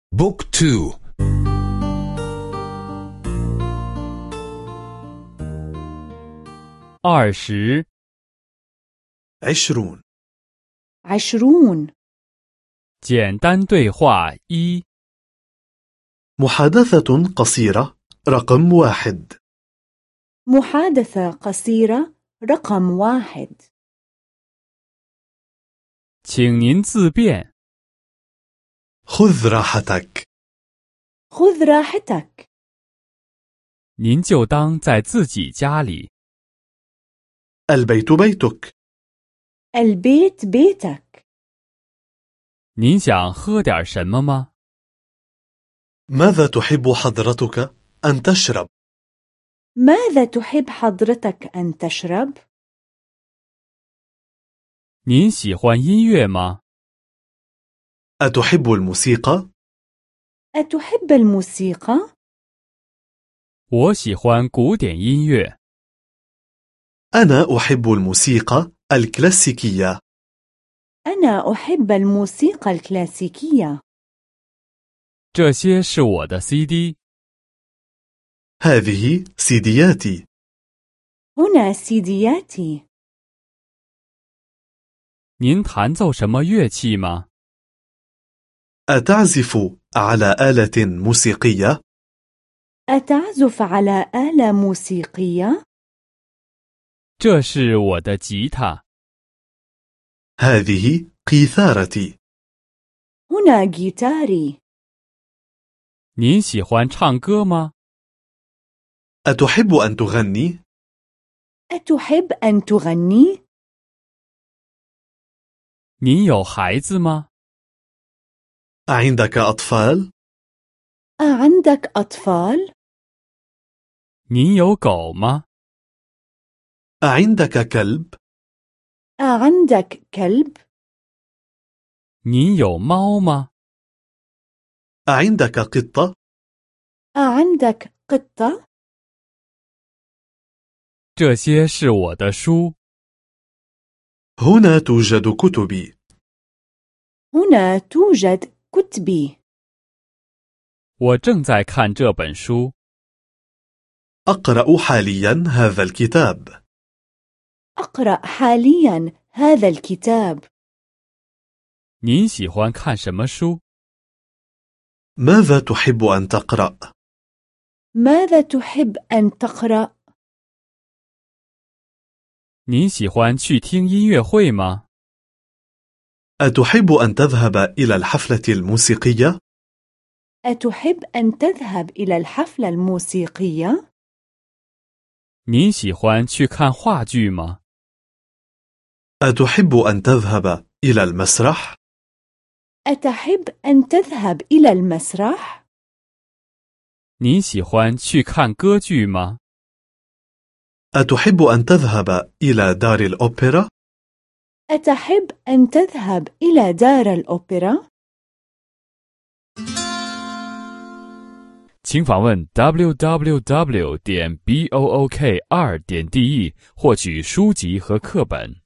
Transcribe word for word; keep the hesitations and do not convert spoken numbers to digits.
بوك تو. عشرين عشرون عشرون 简单对话一 محادثة قصيرة رقم واحد. محادثة قصيرة رقم واحد. 请您自便 خذ راحتك. خذ راحتك. 您就当在自己家里 البيت بيتك. البيت بيتك. 您想喝点什么吗 ماذا تحب حضرتك أن تشرب؟ ماذا تحب حضرتك أن تشرب؟ 您喜欢音乐吗 أتحب الموسيقى؟ أتحب الموسيقى؟ 我喜欢古典音乐 أنا أحب الموسيقى الكلاسيكية. أنا أحب الموسيقى الكلاسيكية. 这些是我的 C D هذه سيدياتي. هنا سيدياتي. 您弹奏什么乐器吗 أتعزف على آلة موسيقية؟ أتعزف على آلة موسيقية؟ 这是我的吉他 هذه قيثارتي. هنا جيتاري. 您喜欢唱歌吗 أتحب أن تغني؟ أتحب أن تغني؟ 您有孩子吗 أعندك أطفال؟ أعندك أطفال؟ 您有狗吗 أعندك كلب؟ أعندك كلب؟ 您有猫吗 أعندك قطة؟ أعندك قطة؟ 这些是我的书 هنا توجد كتبي. هنا توجد كتبي. 我正在看这本书 أقرأ حاليا هذا الكتاب. أقرأ حاليا هذا الكتاب. 您喜欢看什么书 ماذا تحب أن تقرأ؟ ماذا تحب أن تقرأ؟ 您喜欢去听音乐会吗 أتحب أن تذهب إلى الحفلة الموسيقية؟ أتحب أن تذهب إلى الحفلة الموسيقية؟ 您喜欢去看话剧吗 أتحب أن تذهب إلى المسرح؟ أتحب أن تذهب إلى المسرح؟ 您喜欢去看歌剧吗 أتحب أن تذهب إلى دار الأوبرا؟ أتحب أن تذهب إلى دار الأوبرا؟ 请访问 double-u double-u double-u 点 book 二点 de 获取书籍和课本。